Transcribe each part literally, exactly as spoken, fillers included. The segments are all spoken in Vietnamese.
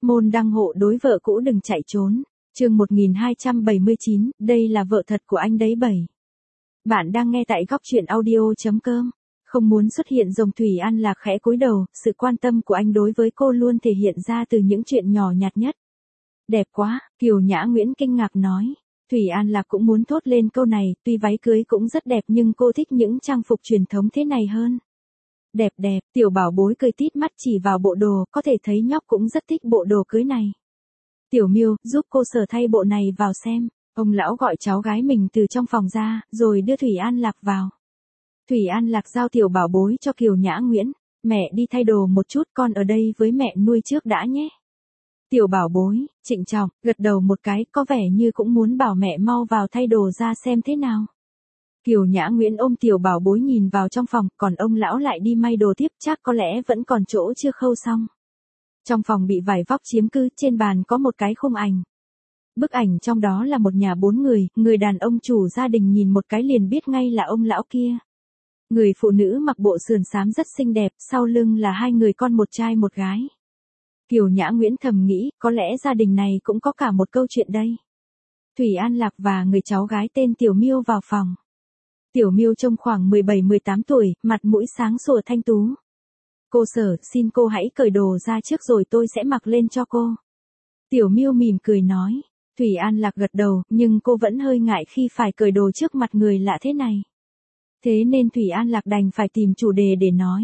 Môn đăng hộ đối vợ cũ đừng chạy trốn. Chương một nghìn hai trăm bảy mươi chín, đây là vợ thật của anh đấy bảy. Bạn đang nghe tại góc truyện audio chấm com. Không muốn xuất hiện dòng Thủy An Lạc khẽ cúi đầu, sự quan tâm của anh đối với cô luôn thể hiện ra từ những chuyện nhỏ nhặt nhất. Đẹp quá, Kiều Nhã Nguyễn kinh ngạc nói. Thủy An Lạc cũng muốn thốt lên câu này, tuy váy cưới cũng rất đẹp nhưng cô thích những trang phục truyền thống thế này hơn. Đẹp đẹp, tiểu bảo bối cười tít mắt chỉ vào bộ đồ, có thể thấy nhóc cũng rất thích bộ đồ cưới này. Tiểu Miêu, giúp cô Sở thay bộ này vào xem. Ông lão gọi cháu gái mình từ trong phòng ra, rồi đưa Thủy An Lạc vào. Thủy An Lạc giao tiểu bảo bối cho Kiều Nhã Nguyễn. Mẹ đi thay đồ một chút, con ở đây với mẹ nuôi trước đã nhé. Tiểu bảo bối, trịnh trọng, gật đầu một cái, có vẻ như cũng muốn bảo mẹ mau vào thay đồ ra xem thế nào. Kiều Nhã Nguyễn ôm tiểu bảo bối nhìn vào trong phòng, còn ông lão lại đi may đồ tiếp, chắc có lẽ vẫn còn chỗ chưa khâu xong. Trong phòng bị vải vóc chiếm cứ, trên bàn có một cái khung ảnh. Bức ảnh trong đó là một nhà bốn người, người đàn ông chủ gia đình nhìn một cái liền biết ngay là ông lão kia. Người phụ nữ mặc bộ sườn xám rất xinh đẹp, sau lưng là hai người con một trai một gái. Kiều Nhã Nguyễn thầm nghĩ, có lẽ gia đình này cũng có cả một câu chuyện đây. Thủy An Lạc và người cháu gái tên Tiểu Miêu vào phòng. Tiểu Miêu trông khoảng mười bảy mười tám tuổi, mặt mũi sáng sủa thanh tú. Cô Sở, xin cô hãy cởi đồ ra trước rồi tôi sẽ mặc lên cho cô. Tiểu Miêu mỉm cười nói. Thủy An Lạc gật đầu, nhưng cô vẫn hơi ngại khi phải cởi đồ trước mặt người lạ thế này. Thế nên Thủy An Lạc đành phải tìm chủ đề để nói.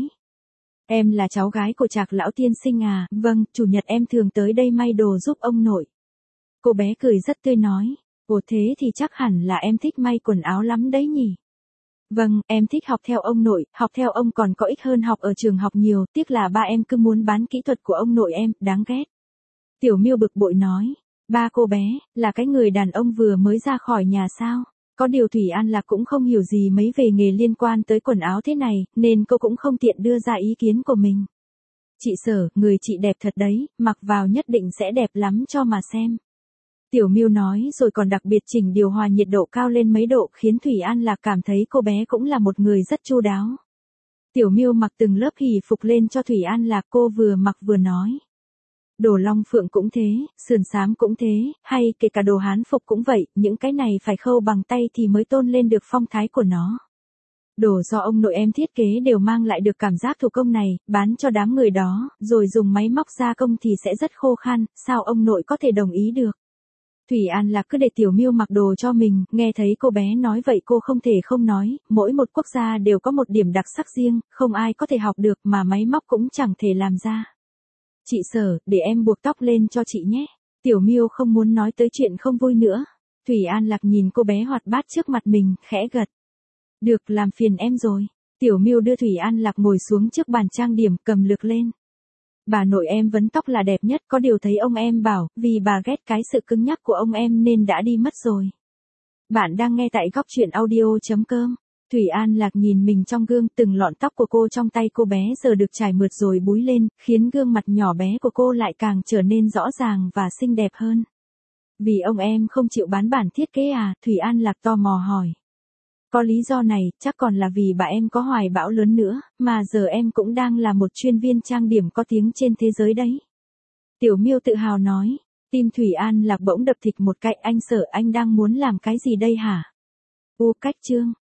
Em là cháu gái của Trạc lão tiên sinh à? Vâng, chủ nhật em thường tới đây may đồ giúp ông nội. Cô bé cười rất tươi nói. Ồ thế thì chắc hẳn là em thích may quần áo lắm đấy nhỉ? Vâng, em thích học theo ông nội, học theo ông còn có ích hơn học ở trường học nhiều, tiếc là ba em cứ muốn bán kỹ thuật của ông nội em, đáng ghét. Tiểu Miêu bực bội nói. Ba cô bé, là cái người đàn ông vừa mới ra khỏi nhà sao? Có điều Thủy An Lạc cũng không hiểu gì mấy về nghề liên quan tới quần áo thế này, nên cô cũng không tiện đưa ra ý kiến của mình. Chị Sở, người chị đẹp thật đấy, mặc vào nhất định sẽ đẹp lắm cho mà xem. Tiểu Miêu nói rồi còn đặc biệt chỉnh điều hòa nhiệt độ cao lên mấy độ khiến Thủy An Lạc cảm thấy cô bé cũng là một người rất chu đáo. Tiểu Miêu mặc từng lớp hỉ phục lên cho Thủy An Lạc, cô vừa mặc vừa nói. Đồ long phượng cũng thế, sườn xám cũng thế, hay kể cả đồ hán phục cũng vậy, những cái này phải khâu bằng tay thì mới tôn lên được phong thái của nó. Đồ do ông nội em thiết kế đều mang lại được cảm giác thủ công này, bán cho đám người đó, rồi dùng máy móc gia công thì sẽ rất khô khan, sao ông nội có thể đồng ý được. Thủy An Lạc cứ để Tiểu Miêu mặc đồ cho mình, nghe thấy cô bé nói vậy cô không thể không nói, mỗi một quốc gia đều có một điểm đặc sắc riêng, không ai có thể học được mà máy móc cũng chẳng thể làm ra. Chị Sở, để em buộc tóc lên cho chị nhé. Tiểu Miêu không muốn nói tới chuyện không vui nữa. Thủy An Lạc nhìn cô bé hoạt bát trước mặt mình, khẽ gật. Được, làm phiền em rồi. Tiểu Miêu đưa Thủy An Lạc ngồi xuống trước bàn trang điểm, cầm lược lên. Bà nội em vấn tóc là đẹp nhất, có điều thấy ông em bảo, vì bà ghét cái sự cứng nhắc của ông em nên đã đi mất rồi. Bạn đang nghe tại góc truyện audio chấm com. Thủy An Lạc nhìn mình trong gương, từng lọn tóc của cô trong tay cô bé giờ được trải mượt rồi búi lên, khiến gương mặt nhỏ bé của cô lại càng trở nên rõ ràng và xinh đẹp hơn. Vì ông em không chịu bán bản thiết kế à? Thủy An Lạc tò mò hỏi. Có lý do này, chắc còn là vì bà em có hoài bão lớn nữa, mà giờ em cũng đang là một chuyên viên trang điểm có tiếng trên thế giới đấy. Tiểu Miêu tự hào nói. Tim Thủy An Lạc bỗng đập thịt một cái, anh Sở, anh đang muốn làm cái gì đây hả? U cách chương.